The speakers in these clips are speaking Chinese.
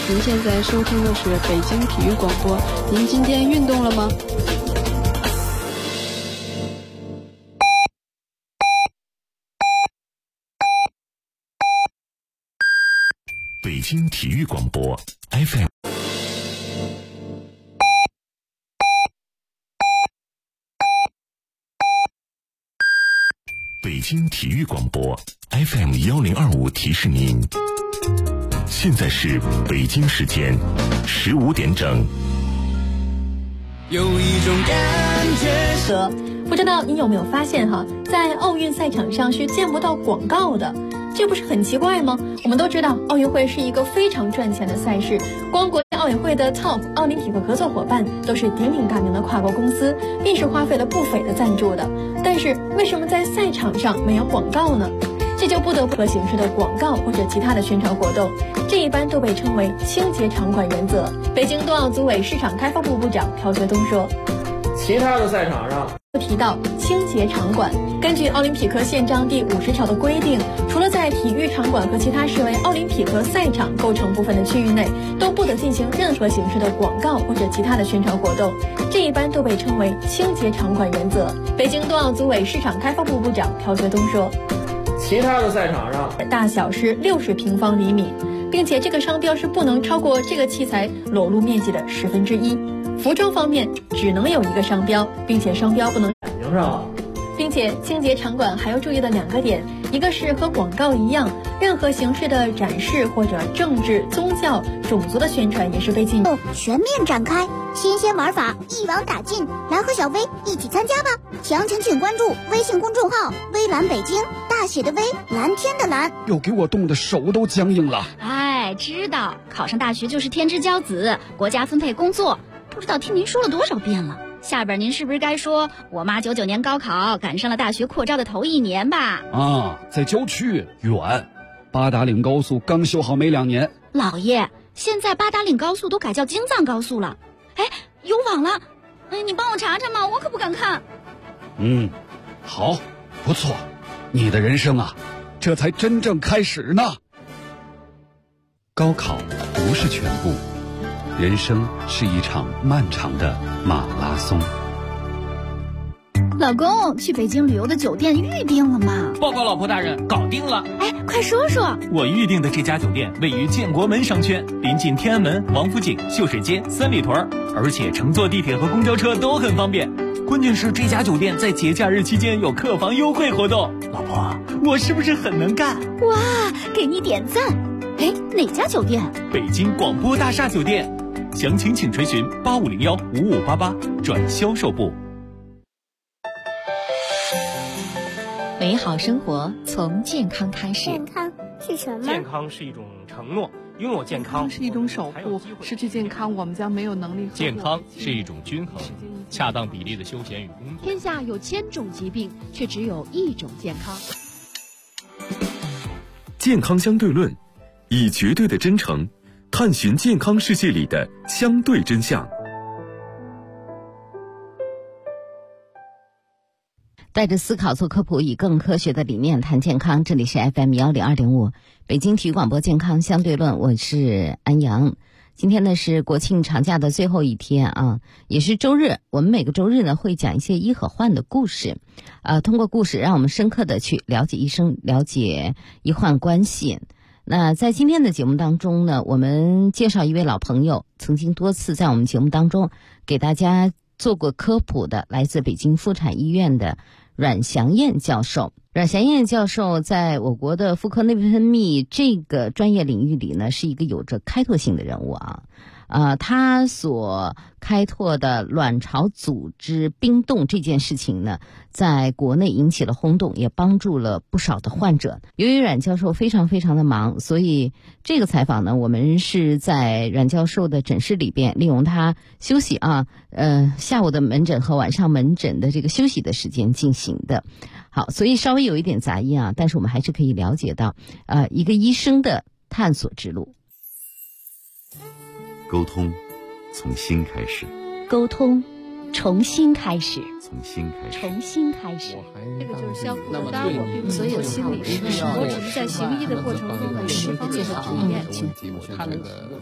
您现在收听的是北京体育广播。您今天运动了吗？ 北京体育广播 FM。北京体育广播 FM1025提示您，现在是北京时间15点整。 有一种感觉， 不知道你有没有发现在奥运赛场上是见不到广告的，这不是很奇怪吗？我们都知道奥运会是一个非常赚钱的赛事，光国际奥委会的 TOP 奥林匹克合作伙伴都是鼎鼎大名的跨国公司，并是花费了不菲的赞助的。但是为什么在赛场上没有广告呢？这就不得不和形式的广告或者其他的宣传活动，这一般都被称为清洁场馆原则。北京冬奥组委市场开发部部长朴学东说， 其他的赛场上提到清洁场馆，根据奥林匹克宪章第50条的规定，除了在体育场馆和其他视为奥林匹克赛场构成部分的区域内，都不得进行任何形式的广告或者其他的宣传活动，这一般都被称为清洁场馆原则。北京冬奥组委市场开发部部长朴学东说， 其他的赛场上大小是60平方厘米，并且这个商标是不能超过这个器材裸露面积的1/10。服装方面只能有一个商标，并且商标不能眼睛上， 并且清洁场馆还要注意的2个点，一个是和广告一样，任何形式的展示或者政治、宗教、种族的宣传也是被禁止。 全面展开，新鲜玩法一网打尽，来和小薇一起参加吧！详情请关注微信公众号“微蓝北京”，大写的微，蓝天的蓝。 又给我冻得手都僵硬了。 哎，知道考上大学就是天之骄子，国家分配工作，不知道听您说了多少遍了。下边您是不是该说我妈99年高考赶上了大学扩招的头1年吧？ 啊，在郊区远，八达岭高速刚修好没2年。 老爷，现在八达岭高速都改叫京藏高速了。哎，有网了，你帮我查查嘛，我可不敢看。 好，不错，你的人生啊，这才真正开始呢。高考不是全部，人生是一场漫长的马拉松。 老公，去北京旅游的酒店预定了吗？ 报告老婆大人，搞定了。 哎，快说说。 我预定的这家酒店位于建国门商圈，临近天安门、王府井、秀水街、三里屯，而且乘坐地铁和公交车都很方便。关键是这家酒店在节假日期间有客房优惠活动。老婆，我是不是很能干？ 哇，给你点赞。哎，哪家酒店？ 北京广播大厦酒店。详情请垂询85015588转销售部。 美好生活从健康开始。 健康是什么？ 健康是一种承诺，拥有健康是一种守护，失去健康我们将没有能力。 健康是一种均衡，恰当比例的休闲与工作。 天下有1000种疾病，却只有1种健康。 健康相对论，以绝对的真诚探寻健康世界里的相对真相。 带着思考做科普，以更科学的理念谈健康。这里是 FM102.5 北京体育广播健康相对论，我是安阳。今天呢是国庆长假的最后一天啊，也是周日。我们每个周日呢会讲一些医和患的故事，通过故事让我们深刻的去了解医生，了解医患关系。那在今天的节目当中呢，我们介绍一位老朋友，曾经多次在我们节目当中给大家做过科普的，来自北京妇产医院的阮祥燕教授。阮祥燕教授在我国的妇科内分泌这个专业领域里呢，是一个有着开拓性的人物啊。他所开拓的卵巢组织冰冻这件事情呢，在国内引起了轰动，也帮助了不少的患者。由于阮教授非常非常的忙，所以这个采访呢，我们是在阮教授的诊室里边，利用他休息下午的门诊和晚上门诊的这个休息的时间进行的。好，所以稍微有一点杂音啊，但是我们还是可以了解到一个医生的探索之路。 沟通从心开始， 沟通重新开始， 从新开始， 重新开始。 这个就是相互的，当然我并不是心理师，我只是在行医的过程中有这方面的体验。 他那个。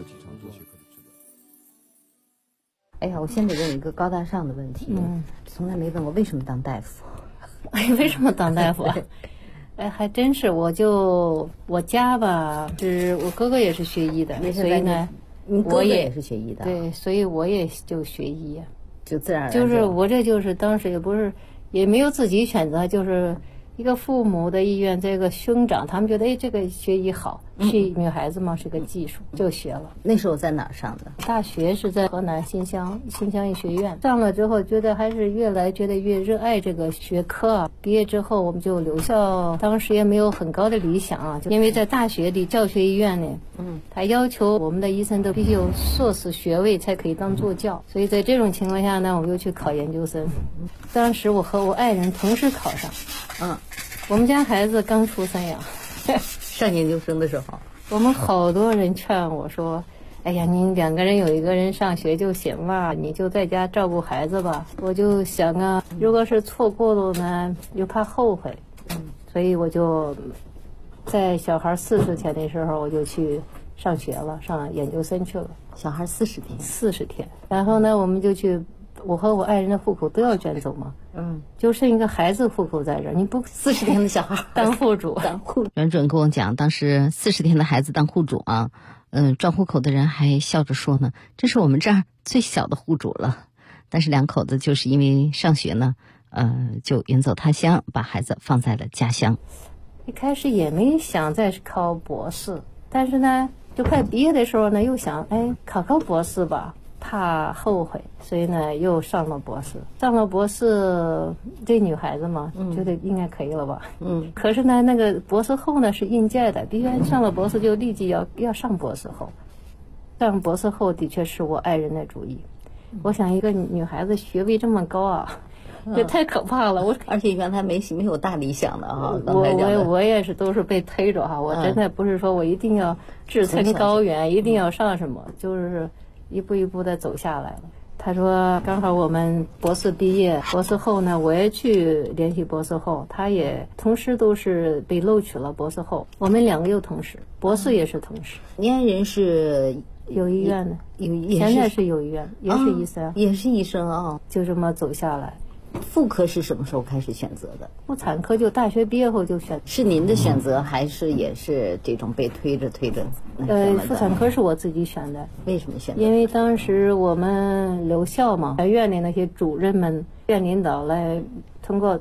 哎呀，我先得问一个高大上的问题，从来没问过为什么当大夫。 哎，为什么当大夫？哎，还真是，我家吧，是我哥哥也是学医的，所以呢， 我也是学医的， 对，所以我也就学医， 就自然而然。 就是我这就是当时也不是，也没有自己选择，就是一个父母的意愿，这个兄长他们觉得，哎，这个学医好，是女孩子嘛，是个技术，就学了。 那时候在哪儿上的？ 大学是在河南新乡医学院，上了之后觉得还是越热爱这个学科啊。毕业之后我们就留校，当时也没有很高的理想啊，就因为在大学里教学医院呢，他要求我们的医生都必须有硕士学位才可以当助教，所以在这种情况下呢，我又去考研究生。当时我和我爱人同时考上，我们家孩子刚出生呀， 上研究生的时候， 我们好多人劝我说，哎呀，您2个人有1个人上学就行了，你就在家照顾孩子吧。我就想啊，如果是错过了呢，又怕后悔，所以我就在小孩40天的时候，我就去上学了，上研究生去了。 小孩40天， 然后呢，我们就去。我和我爱人的户口都要卷走嘛，就剩一个孩子户口在这儿，你不 40天的小孩当户主， 袁主任跟我讲，当时40天的孩子当户主啊，转户口的人还笑着说呢，这是我们这儿最小的户主了。但是2口子就是因为上学呢，就远走他乡，把孩子放在了家乡。 一开始也没想再考博士，但是呢，就快毕业的时候呢，又想，哎，考博士吧。怕后悔，所以呢又上了博士。上了博士，这女孩子嘛，觉得应该可以了吧？可是呢，那个博士后呢是应届的，必须上了博士就立即要上博士后。上博士后的确是我爱人的主意。我想一个女孩子学位这么高啊，这太可怕了。 而且原来没有大理想的啊。 我也是都是被推着哈，我真的不是说我一定要志存高远，一定要上什么，就是一步一步的走下来了。他说刚好我们博士毕业，博士后呢我也去联系博士后，他也同时都是被录取了博士后，我们2个又同时，博士也是同时。 您爱人是有医院的，现在是有医院，也是医生， 也是医生啊， 就这么走下来。 妇科是什么时候开始选择的？ 妇产科就大学毕业后就选。 是您的选择还是也是这种被推着？ 妇产科是我自己选的。 为什么选择？ 因为当时我们留校嘛，院里那些主任们、院领导来通过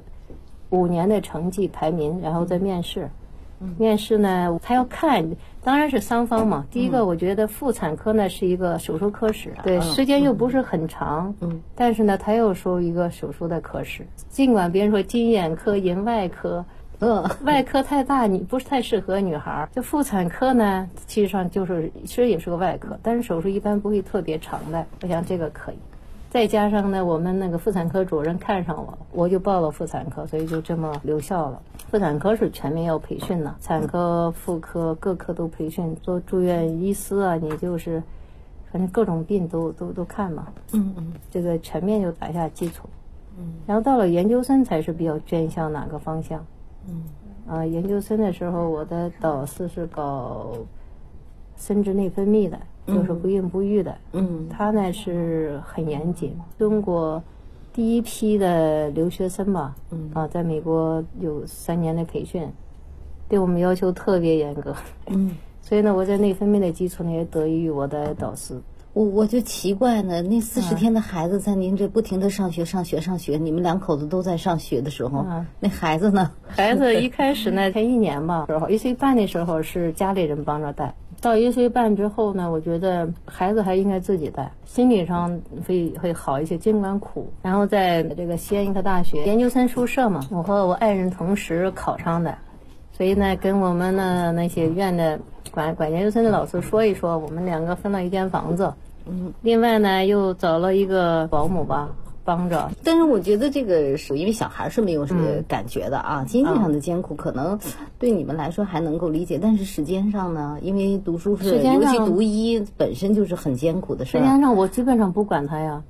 5年的成绩排名，然后再面试。面试呢，他要看，当然是双方嘛。第一个，我觉得妇产科呢是一个手术科室，对，时间又不是很长，但是呢，他又收一个手术的科室。尽管别人说经眼科、眼外科，外科太大，你不是太适合女孩。这妇产科呢，其实上其实也是个外科，但是手术一般不会特别长的。我想这个可以。再加上呢，我们那个妇产科主任看上我了，我就报了妇产科，所以就这么留校了。妇产科是全面要培训的，产科、妇科各科都培训，做住院医师啊，你就是反正各种病都看嘛。这个全面就打下基础。然后到了研究生才是比较偏向哪个方向。研究生的时候，我的导师是搞生殖内分泌的。就是不孕不育的，他呢是很严谨。中国第一批的留学生吧，在美国有3年的培训，对我们要求特别严格。所以呢，我在内分泌的基础呢也得益于我的导师。 我就奇怪呢，那40天的孩子在您这不停的上学，你们2口子都在上学的时候，那孩子呢？ 孩子一开始呢，前1年吧，1岁半的时候是家里人帮着带。到1岁半之后呢，我觉得孩子还应该自己带，心理上会好一些，尽管苦。然后在这个西安医科大学研究生宿舍嘛，我和我爱人同时考上的，所以呢，跟我们的那些院的管研究生的老师说一说，我们2个分了一间房子。另外呢，又找了一个保姆吧。帮着， 但是我觉得这个是因为小孩是没有什么感觉的啊，经济上的艰苦可能对你们来说还能够理解，但是时间上呢，因为读书是尤其读医本身就是很艰苦的事。 时间上我基本上不管他呀，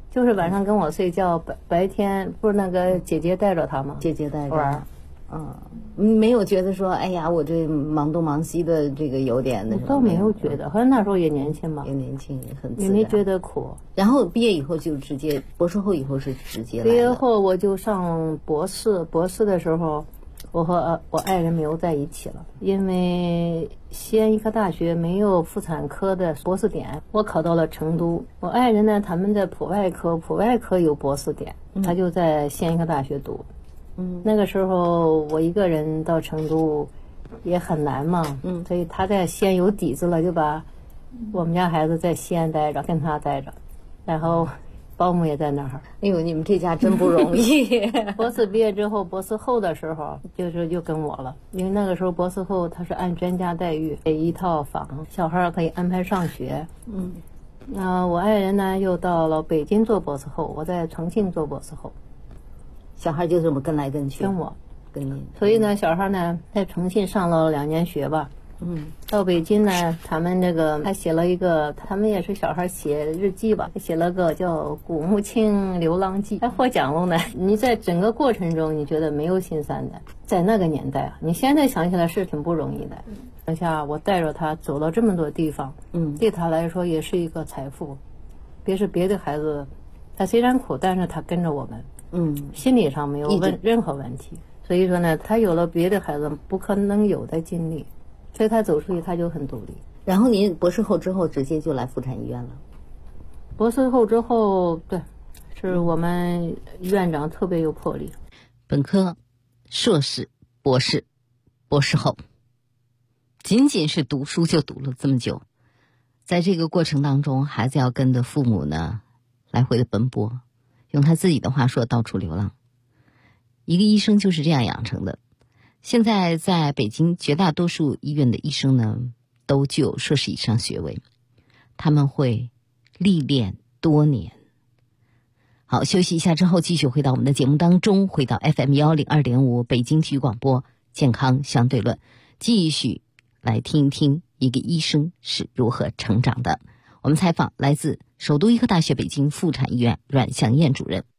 就是晚上跟我睡觉，白天不是那个姐姐带着他吗？ 姐姐带着玩。 没有觉得说，哎呀，我这忙东忙西的，这个有点那什么？ 倒没有觉得，好像那时候也年轻嘛， 也年轻，也很自然，也没觉得苦。 然后毕业以后就直接，博士后以后是直接来的。 毕业后我就上博士，博士的时候，我和我爱人没有在一起了，因为西安医科大学没有妇产科的博士点，我考到了成都。我爱人呢，他们的普外科有博士点，他就在西安医科大学读。那个时候我一个人到成都也很难嘛，所以他在西安有底子了，就把我们家孩子在西安待着，跟他待着，然后保姆也在那儿。 哎呦，你们这家真不容易。 博士毕业之后，博士后的时候就跟我了，因为那个时候博士后他是按专家待遇，给一套房，小孩可以安排上学。我爱人呢又到了北京做博士后，我在重庆做博士后。 小孩就这么跟来跟去， 跟我， 跟你。 所以呢，小孩呢在重庆上了2年学吧。到北京呢，他们这个还写了一个，他们也是小孩写日记吧，写了个叫《古木青流浪记》，还获奖了呢。你在整个过程中，你觉得没有心酸的，在那个年代啊，你现在想起来是挺不容易的。等下我带着他走了这么多地方，对他来说也是一个财富。别的孩子，他虽然苦，但是他跟着我们。心理上没有任何问题，所以说呢，他有了别的孩子不可能有的经历，所以他走出去他就很独立。 然后您博士后之后直接就来妇产医院了？ 博士后之后，对，是我们院长特别有魄力。 本科、硕士、博士、博士后，仅仅是读书就读了这么久，在这个过程当中，孩子要跟着父母呢来回的奔波。用他自己的话说，到处流浪。一个医生就是这样养成的。现在在北京绝大多数医院的医生呢，都具有硕士以上学位，他们会历练多年。好，休息一下之后，继续回到我们的节目当中，回到 FM102.5 北京体育广播健康相对论，继续来听一听一个医生是如何成长的。我们采访来自首都医科大学北京妇产医院阮祥燕主任。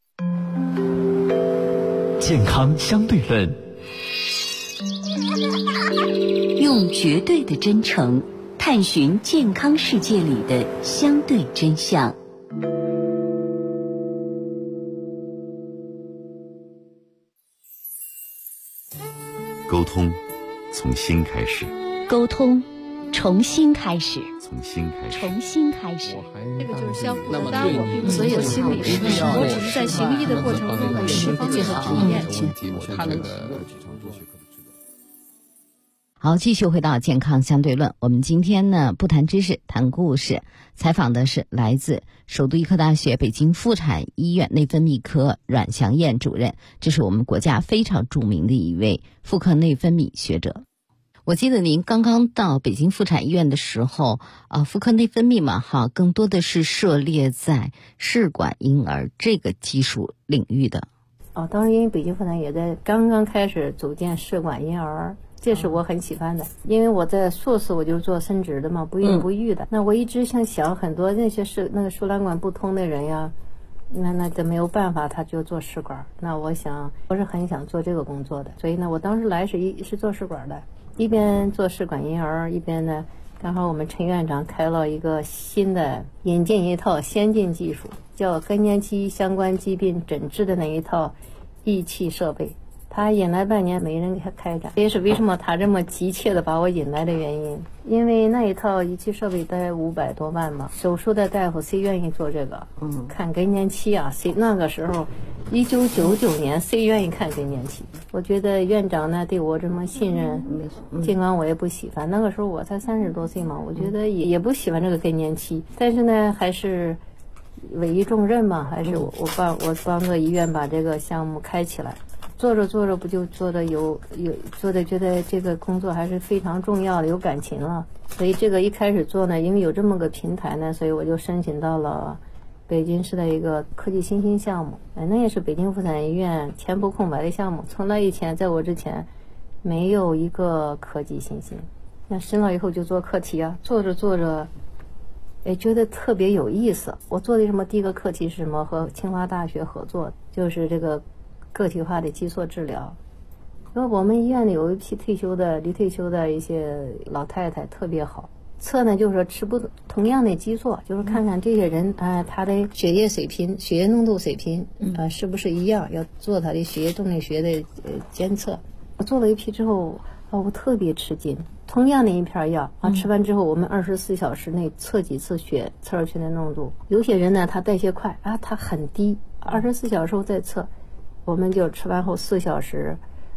健康相对论， 用绝对的真诚探寻健康世界里的相对真相。 沟通从心开始， 沟通重新开始， 从心开始， 重新开始。 这个就是相互的。当然，我并不是说心理师，我只是在行医的过程中有释放这个体验。 好，继续回到健康相对论。我们今天呢不谈知识，谈故事。采访的是来自首都医科大学北京妇产医院内分泌科阮祥燕主任，这是我们国家非常著名的一位妇科内分泌学者。我记得您刚刚到北京妇产医院的时候，妇科内分泌嘛，更多的是涉猎在试管婴儿这个技术领域的。 当时因为北京妇产也在刚刚开始组建试管婴儿，这是我很喜欢的，因为我在硕士我就是做生殖的嘛，不孕不育的。那我一直想很多那些那个输卵管不通的人呀，那就没有办法，他就做试管。那我是很想做这个工作的，所以呢，我当时来是做试管的。一边做试管婴儿，一边呢，刚好我们陈院长开了一个新的，引进一套先进技术，叫更年期相关疾病诊治的那一套仪器设备。他引来半年没人给他开展，这也是为什么他这么急切的把我引来的原因。因为那一套仪器设备大概500多万嘛，手术的大夫谁愿意做这个？看更年期啊，谁那个时候1999年谁愿意看更年期？我觉得院长呢对我这么信任，尽管我也不喜欢，那个时候我才30多岁嘛，我觉得也不喜欢这个更年期，但是呢还是委以重任嘛，还是我帮着医院把这个项目开起来。做着不就做的做的觉得这个工作还是非常重要的，有感情了。所以这个一开始做呢，因为有这么个平台呢，所以我就申请到了北京市的一个科技新兴项目。那也是北京妇产医院前部空白的项目，从来以前在我之前没有一个科技新兴。那申了以后就做课题啊，做着觉得特别有意思。我做的什么第一个课题是什么？和清华大学合作，就是这个个体化的激素治疗。因为我们医院里有一批离退休的一些老太太特别好，测呢就是说吃不同样的激素，就是看看这些人他的血液水平、血液浓度水平是不是一样，要做他的血液动力学的监测。我做了一批之后我特别吃惊，同样的一片药吃完之后我们24小时内测几次血侧耳群的浓度，有些人呢他代谢快他很低，24小时后再测，我们就吃完后4小时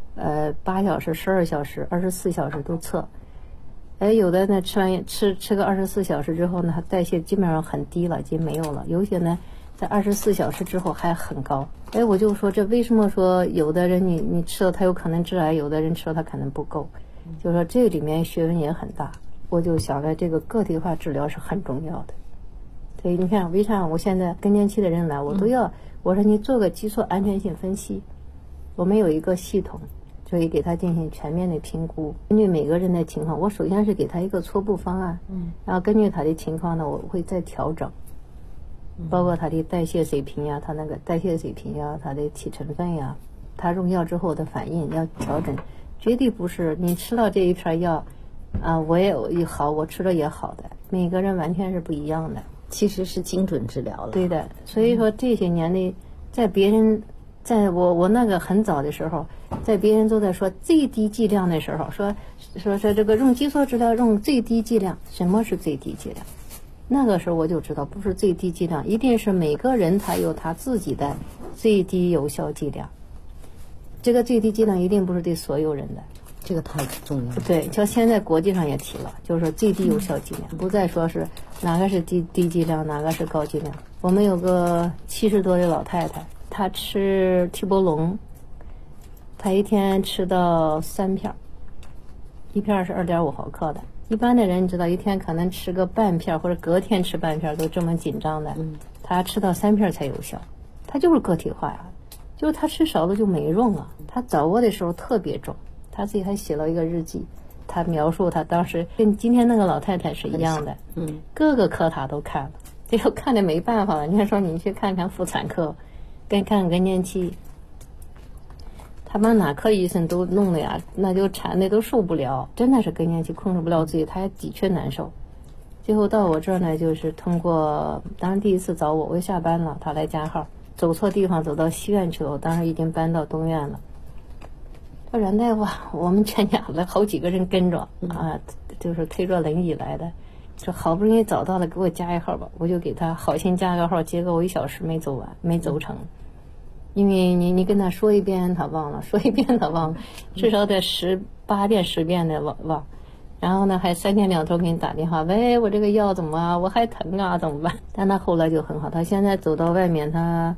8小时、12小时、24小时都测。有的呢吃个24小时之后呢，代谢基本上很低了，已经没有了。有些呢在24小时之后还很高。我就说这为什么说有的人你吃了他有可能致癌，有的人吃了他可能不够，就是说这里面学问也很大。我就想着这个个体化治疗是很重要的。所以你看为啥我现在更年期的人来我都要我说你做个激素安全性分析，我们有一个系统就会给他进行全面的评估，根据每个人的情况，我首先是给他一个初步方案，然后根据他的情况呢，我会再调整，包括他的代谢水平呀，他那个代谢水平呀，他的体成分呀，他用药之后的反应要调整，绝对不是你吃了这一片药我也好，我吃了也好的，每个人完全是不一样的， 其实是精准治疗了。 对的，所以说这些年的在别人。在我那个很早的时候，在别人都在说最低剂量的时候，说这个用激素治疗用最低剂量，什么是最低剂量？那个时候我就知道不是最低剂量，一定是每个人他有他自己的最低有效剂量。这个最低剂量一定不是对所有人的， 这个太重要了。 对，就现在国际上也提了，就是说最低有效剂量，不再说是哪个是低剂量，哪个是高剂量。我们有个70多的老太太。他吃替波龙，他一天吃到3片，一片是2.5毫克的。一般的人你知道，一天可能吃个半片，或者隔天吃半片都这么紧张的。他吃到3片才有效，他就是个体化呀，就是他吃少了就没用了。他早卧的时候特别重，他自己还写了一个日记，他描述他当时跟今天那个老太太是一样的，各个科他都看了，结果看的没办法了。你看说你去看看妇产科。看更年期，他把哪科医生都弄的呀，那就馋的都受不了，真的是更年期控制不了自己，他也的确难受。最后到我这儿呢，就是通过，当时第一次找我下班了，他来加号，走错地方走到西院去了，我当时已经搬到东院了。说冉大夫，我们全家的好几个人跟着就是推着轮椅来的。说好不容易找到了，给我加一号吧，我就给他好心加个号，结果我1小时没走完，没走成，因为你跟他说一遍他忘了，说一遍他忘了，至少得8遍10遍的忘，然后呢还3天2头给你打电话，喂，我这个药怎么我还疼怎么办？但他后来就很好，他现在走到外面，他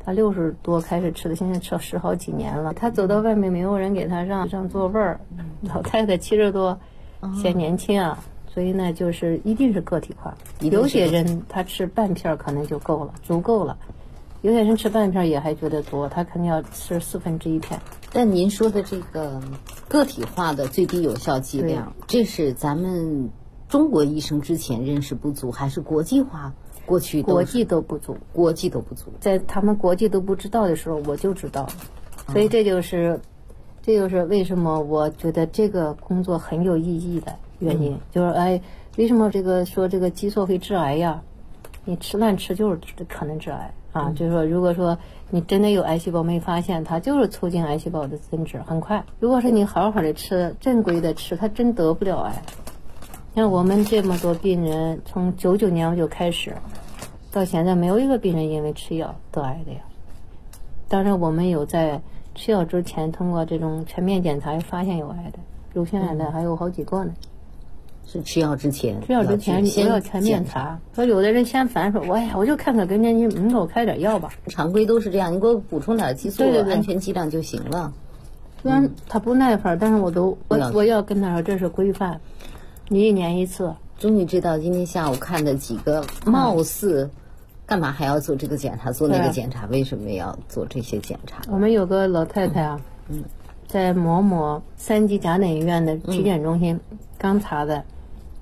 60多开始吃的，现在吃了10好几年了。他走到外面没有人给他让座位儿，老太太70多，显年轻啊。所以呢，就是一定是个体化。有些人他吃半片可能就够了，足够了；有些人吃半片也还觉得多，他肯定要吃1/4片。 但您说的这个个体化的最低有效剂量，这是咱们中国医生之前认识不足，还是国际化？国际都不足，在他们国际都不知道的时候，我就知道。所以这就是为什么我觉得这个工作很有意义的原因，就是为什么说这个激素会致癌呀？你乱吃就是可能致癌啊！就是说，如果说你真的有癌细胞没发现，它就是促进癌细胞的增殖，很快。如果是你好好的吃，正规的吃，它真得不了癌。像我们这么多病人，从99年我就开始，到现在没有一个病人因为吃药得癌的呀。当然，我们有在吃药之前通过这种全面检查发现有癌的，乳腺癌的还有好几个呢。 是吃药之前你要全面查。说有的人嫌烦，说我就看看更年期，你给我开点药吧。 常规都是这样，你给我补充点激素，对安全剂量就行了。 虽然他不耐烦，但是我要跟他说这是规范，你1年1次。 终于知道今天下午看的几个貌似干嘛还要做这个检查，做那个检查，为什么要做这些检查？ 我们有个老太太啊，在某3级甲等医院的体检中心刚查的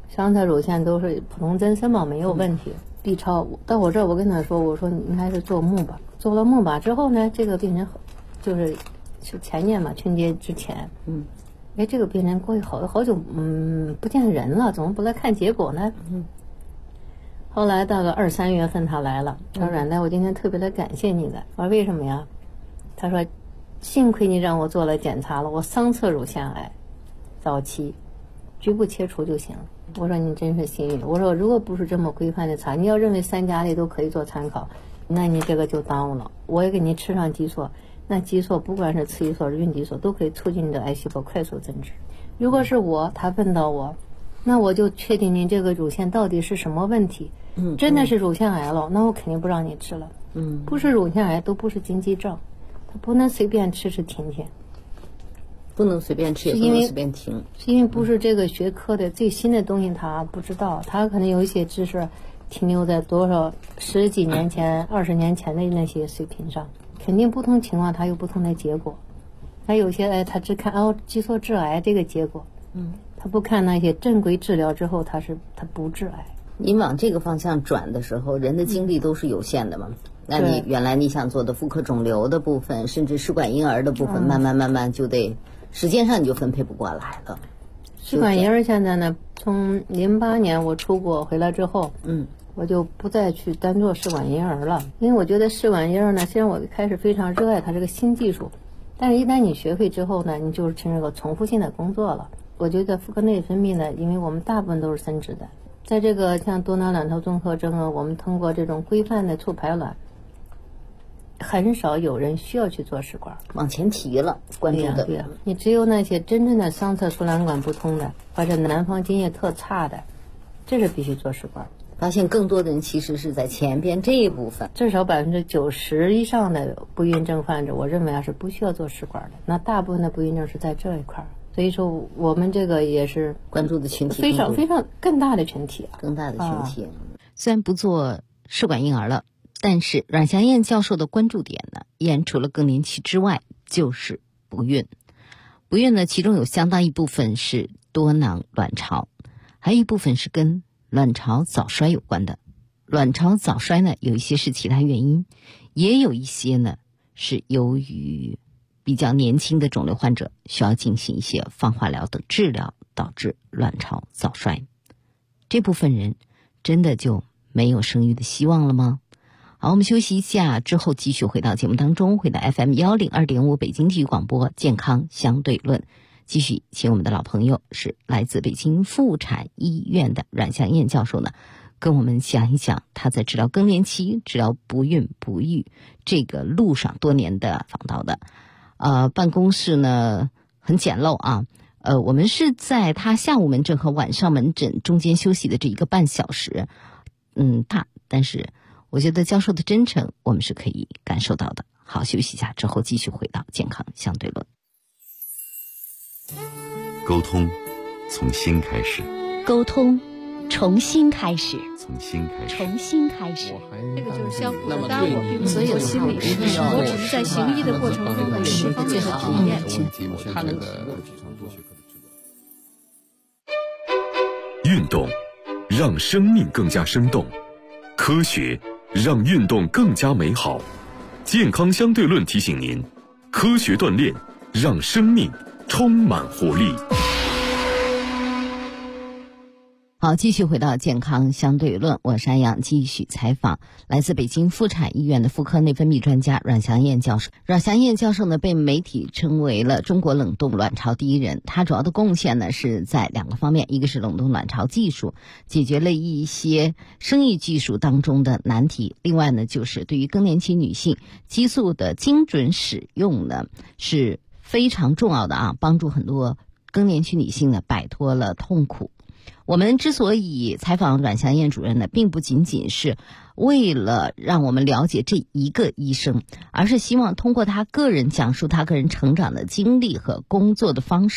双侧乳腺都是普通增生嘛，没有问题。B 超到我这儿，我跟他说，我说你还是做钼吧。做了钼吧之后呢，这个病人是前年嘛，春节之前，这个病人过去好久，不见人了，怎么不来看结果呢？后来到了2、3月份他来了，他说阮大夫，我今天特别的感谢你的。我说为什么呀？他说幸亏你让我做了检查了，我双侧乳腺癌早期，局部切除就行了。我说你真是幸运。我说如果不是这么规范的查，你要认为3家里都可以做参考，那你这个就耽误了。我也给你吃上激素，那激素不管是雌激素、孕激素，都可以促进你的癌细胞快速增殖。如果是他问到我，那我就确定您这个乳腺到底是什么问题。真的是乳腺癌了，那我肯定不让你吃了。不是乳腺癌都不是禁忌症，它不能随便吃停。 不能随便吃，也不能随便停。 是因为不是这个学科的最新的东西，他不知道，他可能有一些知识停留在多少10几年前、20年前的那些水平上，肯定不同情况它有不同的结果。他有些他只看激素致癌这个结果，他不看那些正规治疗之后他不致癌。 您往这个方向转的时候，人的精力都是有限的嘛。那你原来你想做的妇科肿瘤的部分，甚至试管婴儿的部分，慢慢就得时间上你就分配不过来了。 试管婴儿现在呢，从08年我出国回来之后，我就不再去单做试管婴儿了，因为我觉得试管婴儿呢，虽然我开始非常热爱它这个新技术，但是一旦你学会之后呢，你就是成这个重复性的工作了。我觉得妇科内分泌呢，因为我们大部分都是生殖的，在这个像多囊卵巢综合征啊，我们通过这种规范的促排卵，很少有人需要去做试管， 往前提了，关注的。 对呀，你只有那些真正的双侧输卵管不通的，或者男方经验特差的，这是必须做试管。 发现更多的人其实是在前边这一部分， 至少90%以上的不孕症患者，我认为是不需要做试管的。那大部分的不孕症是在这一块，所以说我们这个也是关注的群体非常非常更大的群体啊， 更大的群体。虽然不做试管婴儿了，但是阮祥燕教授的关注点呢，依然除了更年期之外，就是不孕。不孕呢，其中有相当一部分是多囊卵巢，还有一部分是跟卵巢早衰有关的。卵巢早衰呢，有一些是其他原因，也有一些呢是由于比较年轻的肿瘤患者需要进行一些放化疗等治疗，导致卵巢早衰。这部分人真的就没有生育的希望了吗？好，我们休息一下之后继续回到节目当中，回到 FM 102.5北京体育广播健康相对论，继续请我们的老朋友是来自北京妇产医院的阮祥燕教授呢，跟我们讲一讲他在治疗更年期、治疗不孕不育这个路上多年的访道的。办公室呢很简陋啊，我们是在他下午门诊和晚上门诊中间休息的这1个半小时，但是我觉得教授的真诚我们是可以感受到的。好，休息一下之后继续回到健康相对论。 沟通从心开始， 沟通重新开始， 从心开始， 重新开始。 这个就是相互的，当然我并不是做心理师，我只是在行医的过程中有些方面的体验。 运动让生命更加生动，科学让运动更加美好。健康相对论提醒您，科学锻炼让生命充满活力。 好，继续回到健康相对论，我是安阳，继续采访来自北京妇产医院的妇科内分泌专家阮祥燕教授。阮祥燕教授呢，被媒体称为了中国冷冻卵巢第一人。他主要的贡献呢是在2个方面，一个是冷冻卵巢技术，解决了一些生育技术当中的难题；另外呢，就是对于更年期女性激素的精准使用呢是非常重要的啊，帮助很多更年期女性呢摆脱了痛苦。我们之所以采访阮祥燕主任呢，并不仅仅是为了让我们了解这一个医生，而是希望通过他个人讲述他个人成长的经历和工作的方式，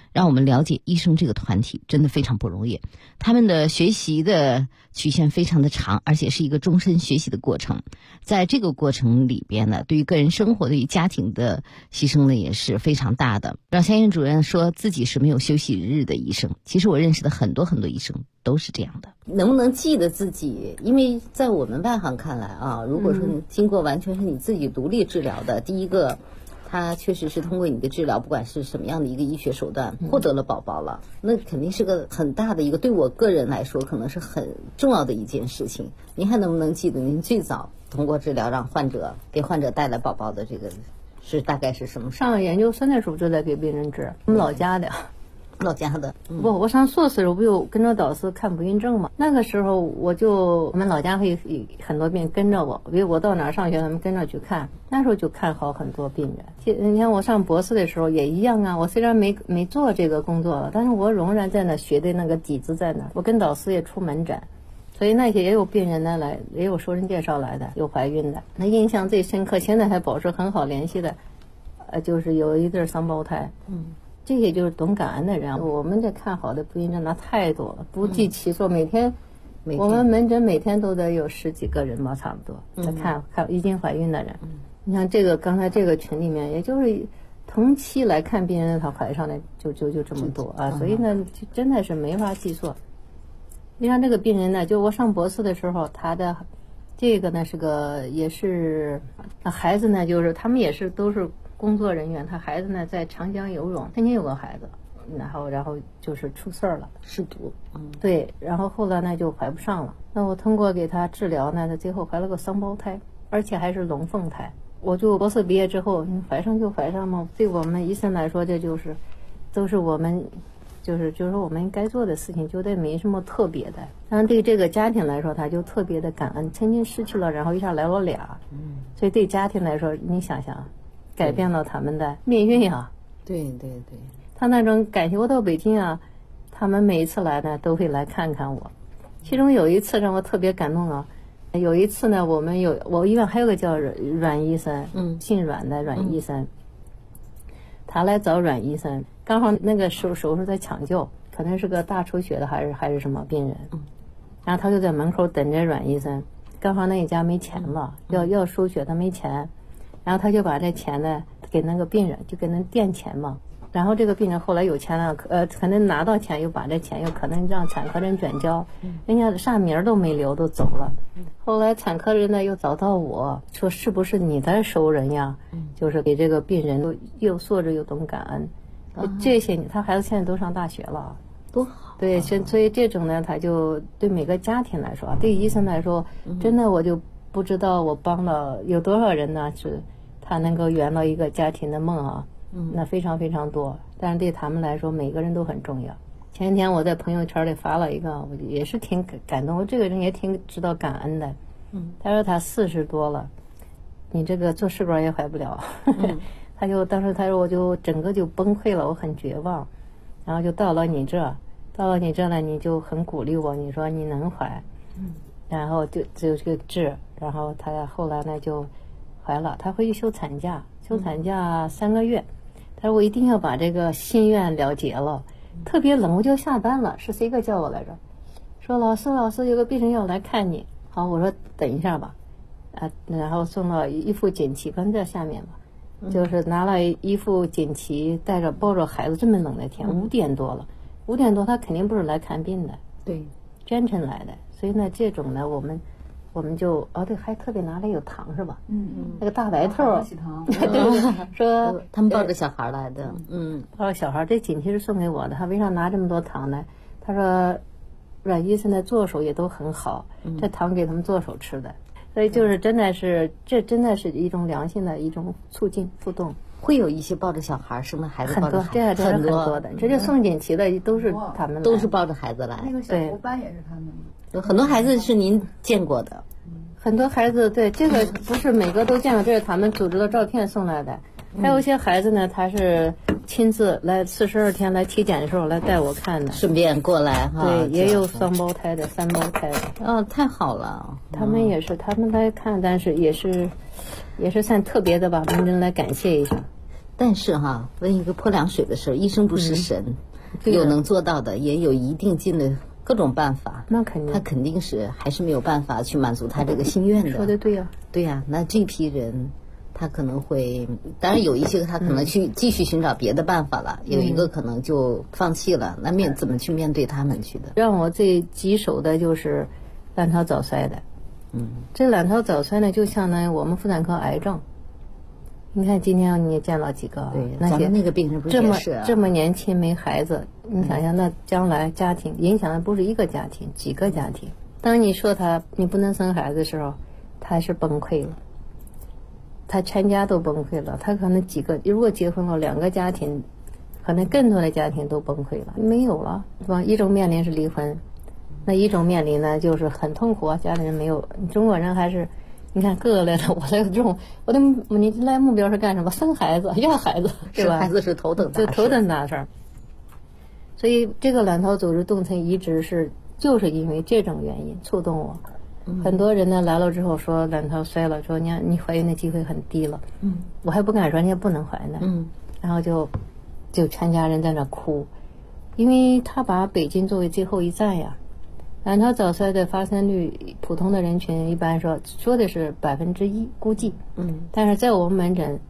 让我们了解医生这个团体真的非常不容易。他们的学习的曲线非常的长，而且是一个终身学习的过程。在这个过程里边呢，对于个人生活、对于家庭的牺牲呢也是非常大的。让夏燕主任说自己是没有休息日的医生，其实我认识的很多医生都是这样的。 能不能记得自己？因为在我们外行看来啊，如果说你经过完全是你自己独立治疗的，第一个他确实是通过你的治疗，不管是什么样的一个医学手段获得了宝宝了，那肯定是个很大的一个，对我个人来说可能是很重要的一件事情。您还能不能记得您最早通过治疗给患者带来宝宝的这个是大概是什么？ 上了研究生的时候就在给病人治，我们老家的。我上硕士的时候不有跟着导师看不孕症嘛？那个时候我们老家会很多病人跟着我，比如我到哪儿上学，他们跟着去看。那时候就看好很多病人。你看我上博士的时候也一样啊，我虽然没做这个工作了，但是我仍然在那学的那个底子在那。我跟导师也出门诊，所以那些也有病人呢来，也有熟人介绍来的，有怀孕的。那印象最深刻，现在还保持很好联系的，就是有一对双胞胎。这些就是懂感恩的人。我们这看好的不孕症那太多了，不计其数。每天我们门诊每天都得有10几个人吧，差不多在看已经怀孕的人。你像刚才这个群里面，也就是同期来看病人，他怀上的就这么多啊，所以呢，就真的是没法计数。你像这个病人呢，就我上博士的时候，他的这个呢也是孩子呢，就是他们也是都是工作人员，他孩子呢在长江游泳，曾经有个孩子，然后就是出事儿了， 失独， 对，然后后来呢就怀不上了。那我通过给他治疗呢，他最后怀了个双胞胎，而且还是龙凤胎。我就博士毕业之后，你怀上就怀上嘛，对我们医生来说，这都是我们就是我们该做的事情，觉得没什么特别的。但是对这个家庭来说，他就特别的感恩，曾经失去了，然后一下来了俩，所以对家庭来说，你想想。改变了他们的命运啊！ 对， 他那种感觉，我到北京啊，他们每一次来呢，都会来看看我。其中有一次让我特别感动啊！有一次呢，我医院还有个叫阮医生，姓阮的阮医生，他来找阮医生，刚好那个手术在抢救，可能是个大出血的还是什么病人，然后他就在门口等着阮医生，刚好那一家没钱了，要输血，他没钱。然后他就把这钱呢给那个病人，就给人垫钱嘛。然后这个病人后来有钱了，可能拿到钱又把这钱又可能让产科人转交，人家啥名都没留都走了。后来产科人呢又找到我说是不是你的熟人呀？就是给这个病人都又素质又懂感恩，这些他孩子现在都上大学了， 多好。 对，所以这种呢，他就对每个家庭来说，对医生来说，真的我就不知道我帮了有多少人呢是。他能够圆了一个家庭的梦啊，那非常非常多，但是对他们来说每个人都很重要。前几天我在朋友圈里发了一个，我也是挺感动，我这个人也挺知道感恩的。他说他40多了，你这个做试管也怀不了。当时他说我就整个就崩溃了，我很绝望，然后就到了你这呢，你就很鼓励我，你说你能怀，然后就治，然后他后来呢就怀了，他回去休产假3个月，他说我一定要把这个心愿了结了。特别冷，我就下班了，是谁个叫我来着？说老师有个病人要来看你。好，我说等一下吧，然后送了一副锦旗，跟在下面吧，就是拿了一副锦旗，带着抱着孩子，这么冷的天，5点多了，5点多他肯定不是来看病的， 对， 捐赠来的，所以呢，这种呢我们就对，还特别拿来有糖是吧？那个大白兔，说他们抱着小孩来的， 抱着小孩，这锦旗是送给我的，他为啥拿这么多糖呢？他说阮医生的做手也都很好，这糖给他们做手吃的，所以就是这真的是一种良性的一种促进互动。 会有一些抱着小孩生的孩子， 很多，这是很多的，这就送锦旗的都是他们， 都是抱着孩子来。 那个小猴班也是他们， 有很多孩子是您见过的， 很多孩子，对，这个不是每个都见过，这是他们组织的照片送来的。还有一些孩子呢，他是亲自来42天来体检的时候来带我看的， 顺便过来哈。 对，也有双胞胎的、3胞胎的。 太好了， 他们也是，他们来看，但是也是算特别的吧，门诊来感谢一下。 但是哈，问一个泼凉水的事儿，医生不是神，有能做到的，也有一定尽的各种办法。 那肯定， 他肯定是还是没有办法去满足他这个心愿的。 说的对呀， 对呀。那这批人，他可能会，当然有一些他可能去继续寻找别的办法了，有一个可能就放弃了。那怎么去面对他们去的？ 让我最棘手的就是卵巢早衰的。这卵巢早衰呢，就相当于我们妇产科癌症。你看今天你也见到几个， 对， 那些那个病人不是也是这么年轻没孩子，你想想那将来家庭影响的不是一个家庭，几个家庭。当你说你不能生孩子的时候，他还是崩溃了，他全家都崩溃了，他可能如果结婚了2个家庭，可能更多的家庭都崩溃了，没有了，是吧？一种面临是离婚，那一种面临呢就是很痛苦啊，家里人没有，中国人还是。你看各个来的，我的你来目标是干什么？生孩子，要孩子，对吧？ 生孩子是头等大事， 头等大事。所以这个卵巢组织冻层移植就是因为这种原因触动我。很多人呢来了之后说卵巢衰了，说你怀孕的机会很低了。我还不敢说你也不能怀呢。然后就全家人在那哭，因为他把北京作为最后一站呀。卵巢早衰的发生率，普通的人群一般说的是1%，估计，但是在我们门诊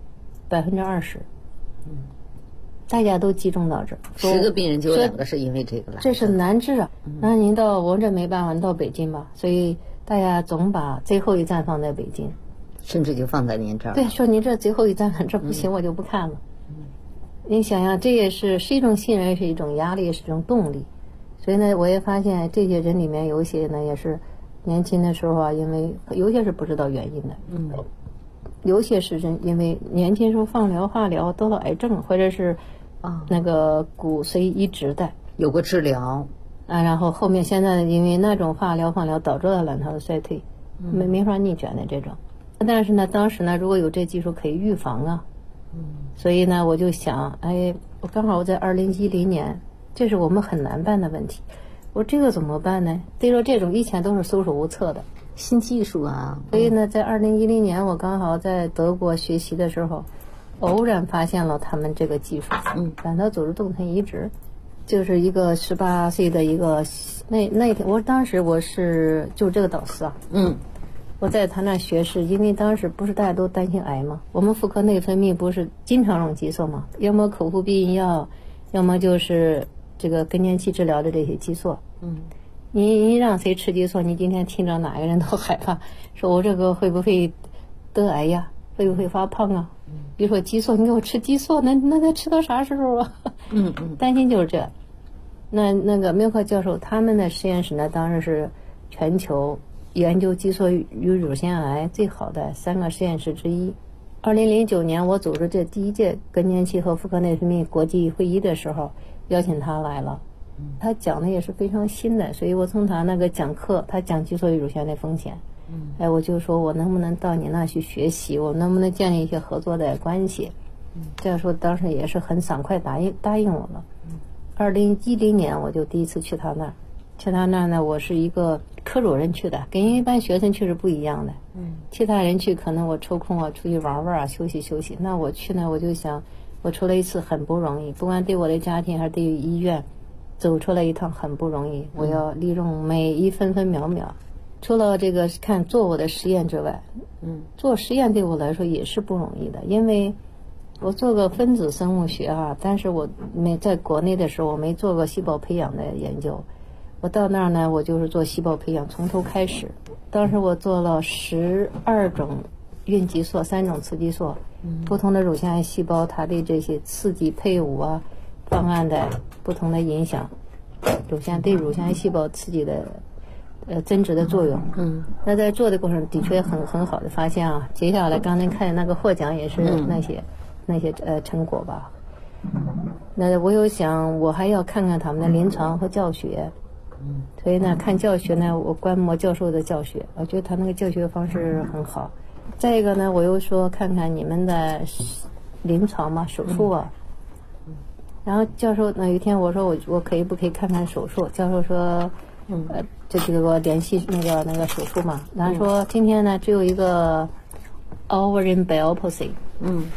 20%，大家都集中到这儿 ，10个病人就有2个是因为这个了， 这是难治啊。那您到我这没办法，您到北京吧，所以大家总把最后一站放在北京， 甚至就放在您这儿。 对，说您这最后一站这不行，我就不看了。你想想，这也是一种信任，是一种压力，也是一种动力。所以呢，我也发现这些人里面有些呢也是年轻的时候啊，因为有些是不知道原因的，有些是因为年轻时候放疗、化疗得了癌症，或者是那个骨髓移植的， 有过治疗啊，然后后面现在因为那种化疗、放疗导致了卵巢的衰退，没法逆转的这种。但是呢，当时呢，如果有这技术可以预防啊，所以呢，我就想，我刚好我在2010年。这是我们很难办的问题，我这个怎么办呢？所以说这种以前都是束手无策的新技术啊。 所以呢，在2010年我刚好在德国学习的时候，偶然发现了他们这个技术，卵巢组织冻层移植，就是一个18岁的一个那天，当时我是就这个导师啊，我在他那学是因为当时不是大家都担心癌吗？我们妇科内分泌不是经常用激素吗？要么口服避孕药，要么就是这个更年期治疗的这些激素，你让谁吃激素，你今天听着哪个人都害怕，说我这个会不会得癌呀？会不会发胖啊？比如说激素，你给我吃激素，那得吃到啥时候啊？担心就是这。那个缪克教授他们的实验室呢，当然是全球研究激素与乳腺癌最好的3个实验室之一。2009年我组织这第1届更年期和妇科内分泌国际会议的时候，邀请他来了，他讲的也是非常新的，所以我从他那个讲课，他讲激素与乳腺的风险，我就说我能不能到你那去学习，我能不能建立一些合作的关系。这样说当时也是很爽快答应我了。2010年我就第一次去他那儿，呢，我是一个科主任去的，跟一般学生去是不一样的。其他人去可能我抽空啊出去玩玩啊，休息休息。那我去呢，我就想，我出来一次很不容易，不管对我的家庭还是对于医院，走出来一趟很不容易。我要利用每一分分秒秒。除了这个做我的实验之外，做实验对我来说也是不容易的，因为我做个分子生物学啊，但是我在国内的时候我没做过细胞培养的研究。我到那儿呢，我就是做细胞培养，从头开始。当时我做了12种孕激素，3种雌激素，不同的乳腺癌细胞它对这些刺激配伍啊方案的不同的影响，对乳腺癌细胞刺激的增殖的作用。那在做的过程的确很好的发现啊。接下来刚才看的那个获奖也是那些成果吧。那我又想我还要看看他们的临床和教学。所以呢，看教学呢，我观摩教授的教学，我觉得他那个教学方式很好。再一个呢，我又说看看你们的临床嘛，手术啊。然后教授有一天我说我可以不可以看看手术？教授说，就给我联系那个手术嘛。然后说今天呢只有一个 ovarian biopsy，